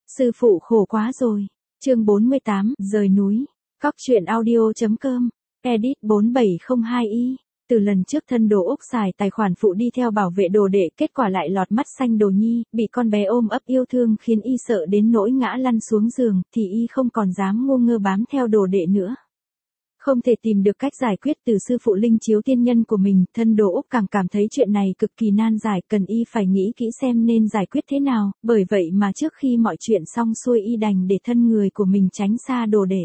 Sư phụ khổ quá rồi. Chương 48, rời núi. Cóc truyện audio.com. Edit 4702i. Từ lần trước thân Đồ Úc xài tài khoản phụ đi theo bảo vệ đồ đệ, kết quả lại lọt mắt xanh Đồ Nhi, bị con bé ôm ấp yêu thương khiến y sợ đến nỗi ngã lăn xuống giường, thì y không còn dám ngu ngơ bám theo đồ đệ nữa. Không thể tìm được cách giải quyết từ sư phụ linh chiếu tiên nhân của mình, thân Đồ Úc càng cảm thấy chuyện này cực kỳ nan giải, cần y phải nghĩ kỹ xem nên giải quyết thế nào, bởi vậy mà trước khi mọi chuyện xong xuôi y đành để thân người của mình tránh xa đồ đệ.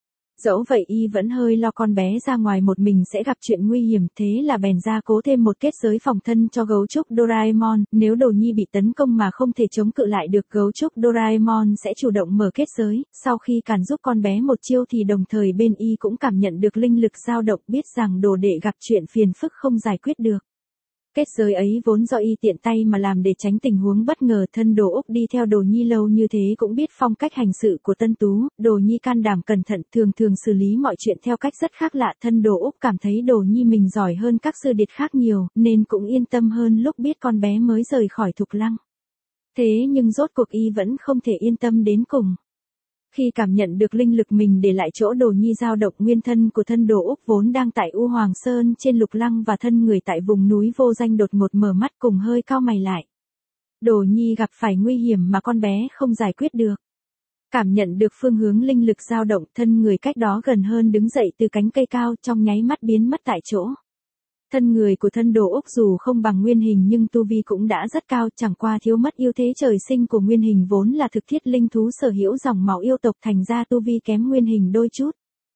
Dẫu vậy y vẫn hơi lo con bé ra ngoài một mình sẽ gặp chuyện nguy hiểm, thế là bèn ra cố thêm một kết giới phòng thân cho gấu trúc Doraemon, nếu Đồ Nhi bị tấn công mà không thể chống cự lại được, gấu trúc Doraemon sẽ chủ động mở kết giới, sau khi cản giúp con bé một chiêu thì đồng thời bên y cũng cảm nhận được linh lực dao động, biết rằng đồ đệ gặp chuyện phiền phức không giải quyết được. Kết giới ấy vốn do y tiện tay mà làm để tránh tình huống bất ngờ, thân Đồ Úc đi theo Đồ Nhi lâu như thế cũng biết phong cách hành sự của Tân Tú, Đồ Nhi can đảm cẩn thận, thường xử lý mọi chuyện theo cách rất khác lạ, thân Đồ Úc cảm thấy Đồ Nhi mình giỏi hơn các sư điệt khác nhiều, nên cũng yên tâm hơn lúc biết con bé mới rời khỏi Thục Lăng. Thế nhưng rốt cuộc y vẫn không thể yên tâm đến cùng. Khi cảm nhận được linh lực mình để lại chỗ Đồ Nhi dao động, nguyên thân của thân Đồ Úc vốn đang tại U Hoàng Sơn trên Lục Lăng và thân người tại vùng núi vô danh đột ngột mở mắt cùng hơi cau mày lại. Đồ Nhi gặp phải nguy hiểm mà con bé không giải quyết được. Cảm nhận được phương hướng linh lực dao động, thân người cách đó gần hơn đứng dậy từ cánh cây cao, trong nháy mắt biến mất tại chỗ. Thân người của thân Đồ Úc dù không bằng nguyên hình nhưng tu vi cũng đã rất cao, chẳng qua thiếu mất ưu thế trời sinh của nguyên hình vốn là thực thiết linh thú sở hữu dòng máu yêu tộc, thành ra tu vi kém nguyên hình đôi chút.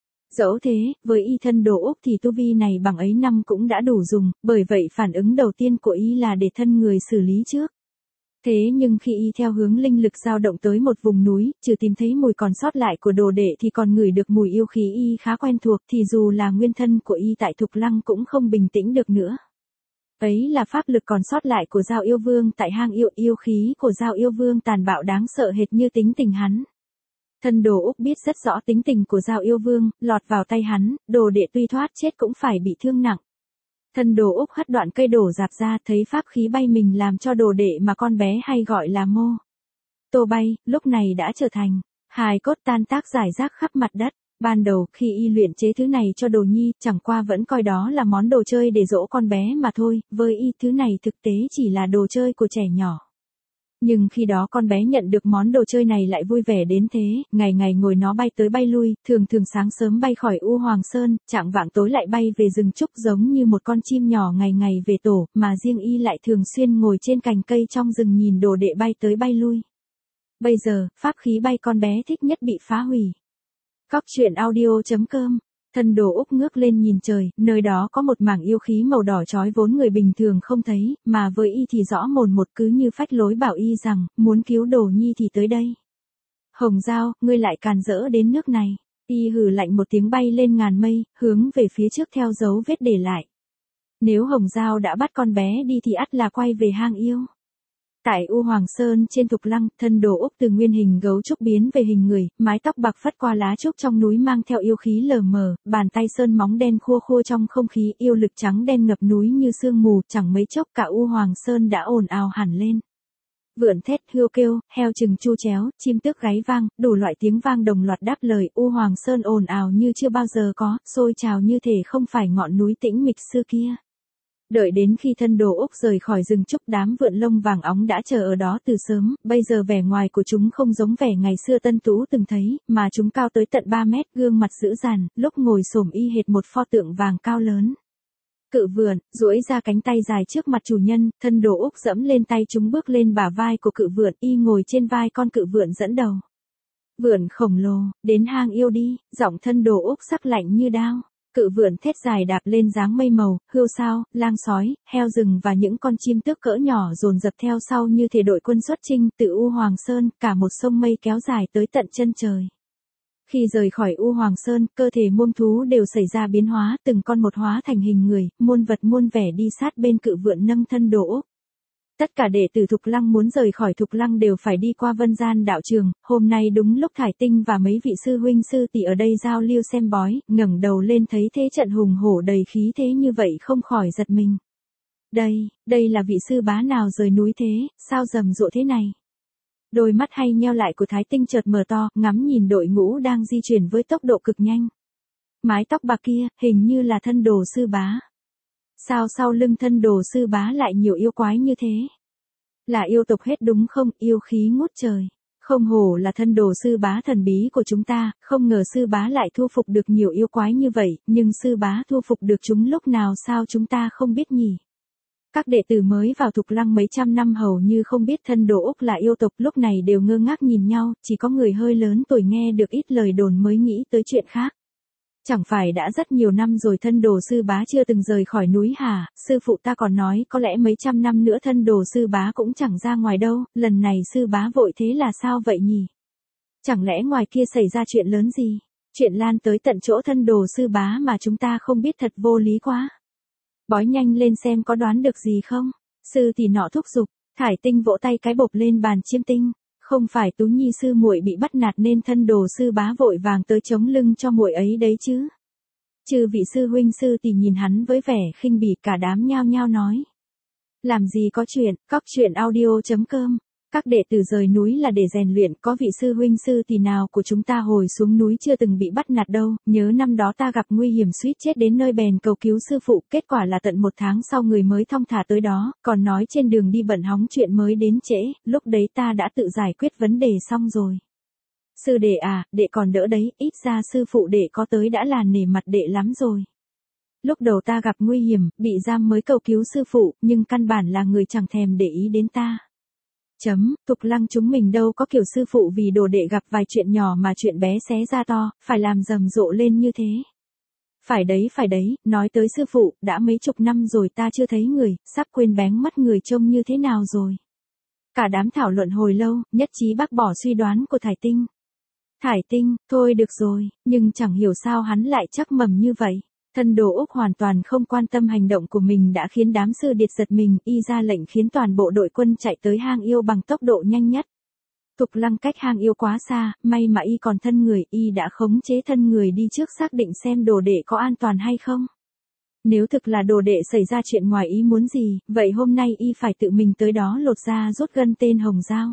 Dẫu thế, với y thân Đồ Úc thì tu vi này bằng ấy năm cũng đã đủ dùng, bởi vậy phản ứng đầu tiên của y là để thân người xử lý trước. Thế nhưng khi y theo hướng linh lực dao động tới một vùng núi, trừ tìm thấy mùi còn sót lại của đồ đệ thì còn ngửi được mùi yêu khí y khá quen thuộc, thì dù là nguyên thân của y tại Thục Lăng cũng không bình tĩnh được nữa. Ấy là pháp lực còn sót lại của Dao Yêu Vương tại hang yêu, yêu khí của Dao Yêu Vương tàn bạo đáng sợ hệt như tính tình hắn. Thân Đồ Úc biết rất rõ tính tình của Dao Yêu Vương, lọt vào tay hắn, đồ đệ tuy thoát chết cũng phải bị thương nặng. Thân Đồ Úc hất đoạn cây đổ rạp ra, thấy pháp khí bay mình làm cho đồ đệ mà con bé hay gọi là Mô Tô bay, lúc này đã trở thành hài cốt tan tác rải rác khắp mặt đất. Ban đầu khi y luyện chế thứ này cho Đồ Nhi, chẳng qua vẫn coi đó là món đồ chơi để dỗ con bé mà thôi, với y thứ này thực tế chỉ là đồ chơi của trẻ nhỏ. Nhưng khi đó con bé nhận được món đồ chơi này lại vui vẻ đến thế, ngày ngày ngồi nó bay tới bay lui, thường sáng sớm bay khỏi U Hoàng Sơn, chạng vạng tối lại bay về rừng trúc giống như một con chim nhỏ ngày ngày về tổ, mà riêng y lại thường xuyên ngồi trên cành cây trong rừng nhìn đồ đệ bay tới bay lui. Bây giờ, pháp khí bay con bé thích nhất bị phá hủy. Cóc truyện audio.com. Thân Đồ Úc ngước lên nhìn trời, nơi đó có một mảng yêu khí màu đỏ chói vốn người bình thường không thấy, mà với y thì rõ mồn một, cứ như phách lối bảo y rằng, muốn cứu Đồ Nhi thì tới đây. Hồng Dao, ngươi lại càn rỡ đến nước này. Y hừ lạnh một tiếng bay lên ngàn mây, hướng về phía trước theo dấu vết để lại. Nếu Hồng Dao đã bắt con bé đi thì ắt là quay về hang yêu. Tại U Hoàng Sơn trên Thục Lăng, thân Đồ Úc từ nguyên hình gấu trúc biến về hình người, mái tóc bạc phất qua lá trúc trong núi mang theo yêu khí lờ mờ, bàn tay sơn móng đen khua khua trong không khí, yêu lực trắng đen ngập núi như sương mù, chẳng mấy chốc cả U Hoàng Sơn đã ồn ào hẳn lên. Vượn thét, hươu kêu, heo chừng chu chéo, chim tước gáy vang, đủ loại tiếng vang đồng loạt đáp lời, U Hoàng Sơn ồn ào như chưa bao giờ có, sôi trào như thể không phải ngọn núi tĩnh mịch xưa kia. Đợi đến khi thân Đồ Úc rời khỏi rừng trúc, đám vượn lông vàng óng đã chờ ở đó từ sớm, bây giờ vẻ ngoài của chúng không giống vẻ ngày xưa Tân Tú từng thấy, mà chúng cao tới tận 3 mét, gương mặt dữ dằn, lúc ngồi xổm y hệt một pho tượng vàng cao lớn. Cự vượn, duỗi ra cánh tay dài trước mặt chủ nhân, thân Đồ Úc dẫm lên tay chúng bước lên bả vai của cự vượn, y ngồi trên vai con cự vượn dẫn đầu. Vượn khổng lồ, đến hang yêu đi, giọng thân Đồ Úc sắc lạnh như đao. Cự vượn thét dài đạp lên dáng mây màu, hươu sao, lang sói, heo rừng và những con chim tước cỡ nhỏ dồn dập theo sau như thể đội quân xuất chinh, từ U Hoàng Sơn, cả một sông mây kéo dài tới tận chân trời. Khi rời khỏi U Hoàng Sơn, cơ thể muôn thú đều xảy ra biến hóa, từng con một hóa thành hình người, muôn vật muôn vẻ đi sát bên cự vượn nâng thân Đồ Úc. Tất cả đệ tử Thục Lăng muốn rời khỏi Thục Lăng đều phải đi qua Vân Gian đạo trường, hôm nay đúng lúc Thải Tinh và mấy vị sư huynh sư tỷ ở đây giao lưu xem bói, ngẩng đầu lên thấy thế trận hùng hổ đầy khí thế như vậy không khỏi giật mình. Đây là vị sư bá nào rời núi thế, sao rầm rộ thế này? Đôi mắt hay nheo lại của Thái Tinh chợt mở to, ngắm nhìn đội ngũ đang di chuyển với tốc độ cực nhanh. Mái tóc bạc kia, hình như là thân đồ sư bá. Sao sau lưng thân đồ sư bá lại nhiều yêu quái như thế? Là yêu tộc hết đúng không, yêu khí ngút trời. Không hổ là thân đồ sư bá thần bí của chúng ta, không ngờ sư bá lại thu phục được nhiều yêu quái như vậy, nhưng sư bá thu phục được chúng lúc nào sao chúng ta không biết nhỉ? Các đệ tử mới vào Thục Lăng mấy trăm năm hầu như không biết thân đồ Úc là yêu tộc, lúc này đều ngơ ngác nhìn nhau, chỉ có người hơi lớn tuổi nghe được ít lời đồn mới nghĩ tới chuyện khác. Chẳng phải đã rất nhiều năm rồi thân đồ sư bá chưa từng rời khỏi núi hả, sư phụ ta còn nói có lẽ mấy trăm năm nữa thân đồ sư bá cũng chẳng ra ngoài đâu, lần này sư bá vội thế là sao vậy nhỉ? Chẳng lẽ ngoài kia xảy ra chuyện lớn gì? Chuyện lan tới tận chỗ thân đồ sư bá mà chúng ta không biết thật vô lý quá. Bói nhanh lên xem có đoán được gì không? Sư thì nọ thúc giục, Thải Tinh vỗ tay cái bộp lên bàn chiêm tinh. Không phải Tú Nhi sư muội bị bắt nạt nên thân đồ sư bá vội vàng tới chống lưng cho muội ấy đấy chứ. Chư vị sư huynh sư thì nhìn hắn với vẻ khinh bỉ, cả đám nhao nhao nói. Làm gì có chuyện, cóc truyện audio.com. Các đệ tử rời núi là để rèn luyện, có vị sư huynh sư thì nào của chúng ta hồi xuống núi chưa từng bị bắt nạt đâu, nhớ năm đó ta gặp nguy hiểm suýt chết đến nơi bèn cầu cứu sư phụ, kết quả là tận 1 tháng sau người mới thong thả tới đó, còn nói trên đường đi bận hóng chuyện mới đến trễ, lúc đấy ta đã tự giải quyết vấn đề xong rồi. Sư đệ à, đệ còn đỡ đấy, ít ra sư phụ đệ có tới đã là nể mặt đệ lắm rồi. Lúc đầu ta gặp nguy hiểm, bị giam mới cầu cứu sư phụ, nhưng căn bản là người chẳng thèm để ý đến ta. Thục Lăng chúng mình đâu có kiểu sư phụ vì đồ đệ gặp vài chuyện nhỏ mà chuyện bé xé ra to, phải làm rầm rộ lên như thế. Phải đấy, nói tới sư phụ, đã mấy chục năm rồi ta chưa thấy người, sắp quên bén mắt người trông như thế nào rồi. Cả đám thảo luận hồi lâu, nhất trí bác bỏ suy đoán của Thải Tinh. Thải Tinh, thôi được rồi, nhưng chẳng hiểu sao hắn lại chắc mầm như vậy. Thân đồ Úc hoàn toàn không quan tâm hành động của mình đã khiến đám sư điệt giật mình, y ra lệnh khiến toàn bộ đội quân chạy tới hang yêu bằng tốc độ nhanh nhất. Thục Lăng cách hang yêu quá xa, may mà y còn thân người, y đã khống chế thân người đi trước xác định xem đồ đệ có an toàn hay không. Nếu thực là đồ đệ xảy ra chuyện ngoài ý muốn gì, vậy hôm nay y phải tự mình tới đó lột ra rút gân tên Hồng Dao.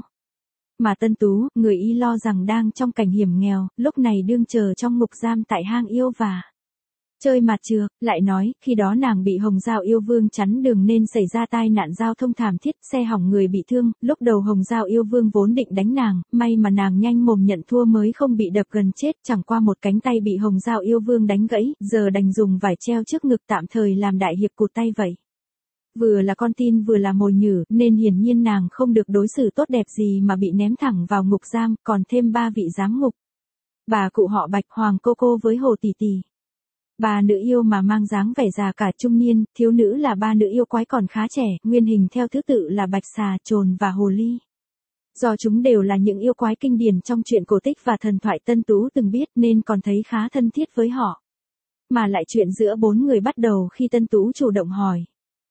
Mà Tân Tú, người y lo rằng đang trong cảnh hiểm nghèo, lúc này đương chờ trong ngục giam tại hang yêu và chơi mặt trược, lại nói, khi đó nàng bị Hồng Dao yêu vương chắn đường nên xảy ra tai nạn giao thông thảm thiết, xe hỏng người bị thương, lúc đầu Hồng Dao yêu vương vốn định đánh nàng, may mà nàng nhanh mồm nhận thua mới không bị đập gần chết, chẳng qua một cánh tay bị Hồng Dao yêu vương đánh gãy, giờ đành dùng vải treo trước ngực tạm thời làm đại hiệp cụt tay vậy. Vừa là con tin vừa là mồi nhử, nên hiển nhiên nàng không được đối xử tốt đẹp gì mà bị ném thẳng vào ngục giam, còn thêm 3 vị giám ngục. Bà cụ họ Bạch, Hoàng cô cô với Hồ tỷ tỷ. 3 nữ yêu mà mang dáng vẻ già cả trung niên, thiếu nữ là 3 nữ yêu quái còn khá trẻ, nguyên hình theo thứ tự là bạch xà, trồn và hồ ly. Do chúng đều là những yêu quái kinh điển trong truyện cổ tích và thần thoại Tân Tú từng biết nên còn thấy khá thân thiết với họ. Mà lại chuyện giữa 4 người bắt đầu khi Tân Tú chủ động hỏi.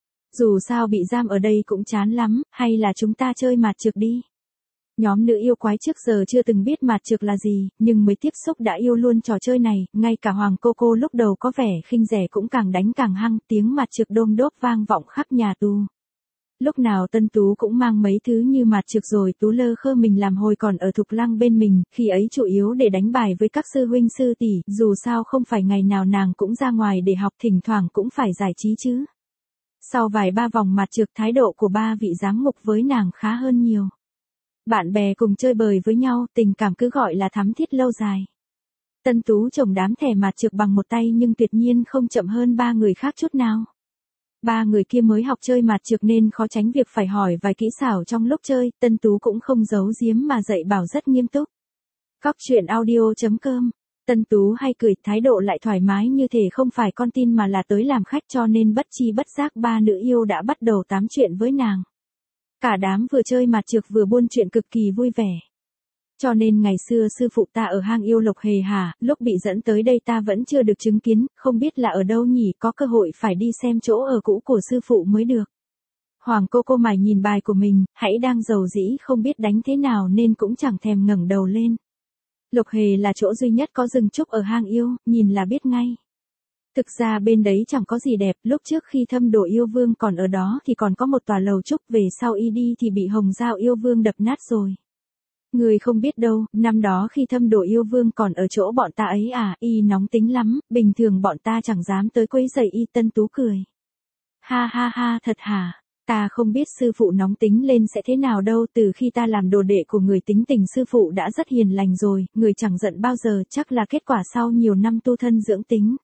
Dù sao bị giam ở đây cũng chán lắm, hay là chúng ta chơi mạt trược đi. Nhóm nữ yêu quái trước giờ chưa từng biết mạt trược là gì, nhưng mới tiếp xúc đã yêu luôn trò chơi này, ngay cả Hoàng cô cô lúc đầu có vẻ khinh rẻ cũng càng đánh càng hăng, tiếng mạt trược đôm đốp vang vọng khắp nhà tù. Lúc nào Tân Tú cũng mang mấy thứ như mạt trược rồi Tú lơ khơ mình làm hồi còn ở Thục Lăng bên mình, khi ấy chủ yếu để đánh bài với các sư huynh sư tỷ, dù sao không phải ngày nào nàng cũng ra ngoài để học, thỉnh thoảng cũng phải giải trí chứ. Sau vài 3 vòng mạt trược, thái độ của 3 vị giám ngục với nàng khá hơn nhiều. Bạn bè cùng chơi bời với nhau, tình cảm cứ gọi là thắm thiết lâu dài. Tân Tú chồng đám thẻ mạt trược bằng một tay nhưng tuyệt nhiên không chậm hơn 3 người khác chút nào. 3 người kia mới học chơi mạt trược nên khó tránh việc phải hỏi vài kỹ xảo trong lúc chơi, Tân Tú cũng không giấu giếm mà dạy bảo rất nghiêm túc. Cóc truyện audio.com. Tân Tú hay cười, thái độ lại thoải mái như thể không phải con tin mà là tới làm khách, cho nên bất chi bất giác 3 nữ yêu đã bắt đầu tám chuyện với nàng. Cả đám vừa chơi mạt trược vừa buôn chuyện cực kỳ vui vẻ. Cho nên ngày xưa sư phụ ta ở hang yêu Lộc Hề Hà, lúc bị dẫn tới đây ta vẫn chưa được chứng kiến, không biết là ở đâu nhỉ, có cơ hội phải đi xem chỗ ở cũ của sư phụ mới được. Hoàng cô mải nhìn bài của mình, hãy đang giàu dĩ không biết đánh thế nào nên cũng chẳng thèm ngẩng đầu lên. Lộc Hề là chỗ duy nhất có rừng trúc ở hang yêu, nhìn là biết ngay. Thực ra bên đấy chẳng có gì đẹp, lúc trước khi Thâm Đồ yêu vương còn ở đó thì còn có một tòa lầu trúc, về sau y đi thì bị Hồng Dao yêu vương đập nát rồi. Người không biết đâu, năm đó khi Thâm Độ Yêu Vương còn ở chỗ bọn ta ấy à, y nóng tính lắm, bình thường bọn ta chẳng dám tới quấy rầy y. Tân Tú cười. Ha ha ha, thật hả? Ta không biết sư phụ nóng tính lên sẽ thế nào đâu, từ khi ta làm đồ đệ của người tính tình sư phụ đã rất hiền lành rồi, người chẳng giận bao giờ, chắc là kết quả sau nhiều năm tu thân dưỡng tính.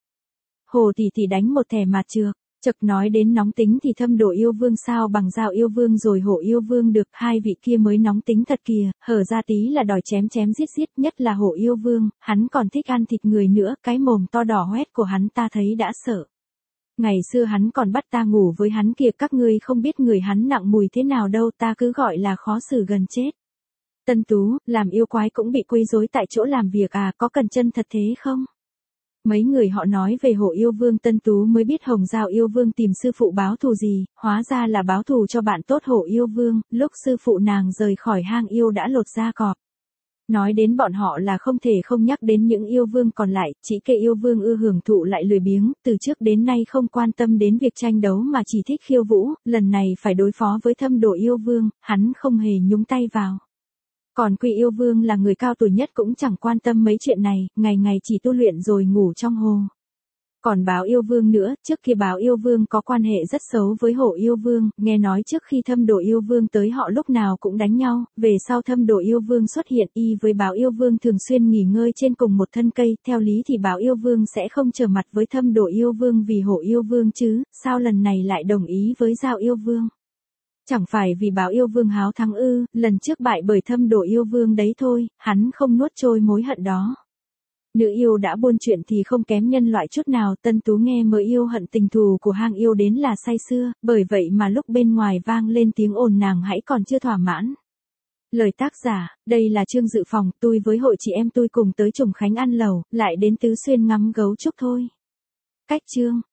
Hồ tỷ đánh một thẻ mặt trược. Chợt nói đến nóng tính thì Thâm Độ Yêu Vương sao bằng Dao Yêu Vương rồi Hổ Yêu Vương được, hai vị kia mới nóng tính thật kìa, hở ra tí là đòi chém giết, nhất là Hổ Yêu Vương, hắn còn thích ăn thịt người nữa, cái mồm to đỏ hoét của hắn ta thấy đã sợ. Ngày xưa hắn còn bắt ta ngủ với hắn kìa, các ngươi không biết người hắn nặng mùi thế nào đâu, ta cứ gọi là khó xử gần chết. Tân Tú, làm yêu quái cũng bị quấy rối tại chỗ làm việc à, có cần chân thật thế không? Mấy người họ nói về Hổ Yêu Vương. Tân Tú mới biết Hồng Dao Yêu Vương tìm sư phụ báo thù gì, hóa ra là báo thù cho bạn tốt Hổ Yêu Vương, lúc sư phụ nàng rời khỏi hang yêu đã lột da cọp. Nói đến bọn họ là không thể không nhắc đến những yêu vương còn lại, chỉ kệ yêu vương ưa hưởng thụ lại lười biếng, từ trước đến nay không quan tâm đến việc tranh đấu mà chỉ thích khiêu vũ, lần này phải đối phó với Thâm Độ Yêu Vương, hắn không hề nhúng tay vào. Còn Quy Yêu Vương là người cao tuổi nhất cũng chẳng quan tâm mấy chuyện này, ngày ngày chỉ tu luyện rồi ngủ trong hồ. Còn Báo Yêu Vương nữa, trước kia Báo Yêu Vương có quan hệ rất xấu với Hổ Yêu Vương, nghe nói trước khi Thâm Độ Yêu Vương tới họ lúc nào cũng đánh nhau, về sau Thâm Độ Yêu Vương xuất hiện y với Báo Yêu Vương thường xuyên nghỉ ngơi trên cùng một thân cây, theo lý thì Báo Yêu Vương sẽ không trở mặt với Thâm Độ Yêu Vương vì Hổ Yêu Vương chứ, sao lần này lại đồng ý với Dao Yêu Vương? Chẳng phải vì Báo Yêu Vương háo thắng ư, lần trước bại bởi Thâm Độ Yêu Vương đấy thôi, hắn không nuốt trôi mối hận đó. Nữ yêu đã buôn chuyện thì không kém nhân loại chút nào, Tân Tú nghe mới yêu hận tình thù của hang yêu đến là say sưa, bởi vậy mà lúc bên ngoài vang lên tiếng ồn nàng hãy còn chưa thỏa mãn. Lời tác giả, đây là Trương Dự Phòng, tôi với hội chị em tôi cùng tới Trùng Khánh ăn lẩu, lại đến Tứ Xuyên ngắm gấu trúc thôi. Cách chương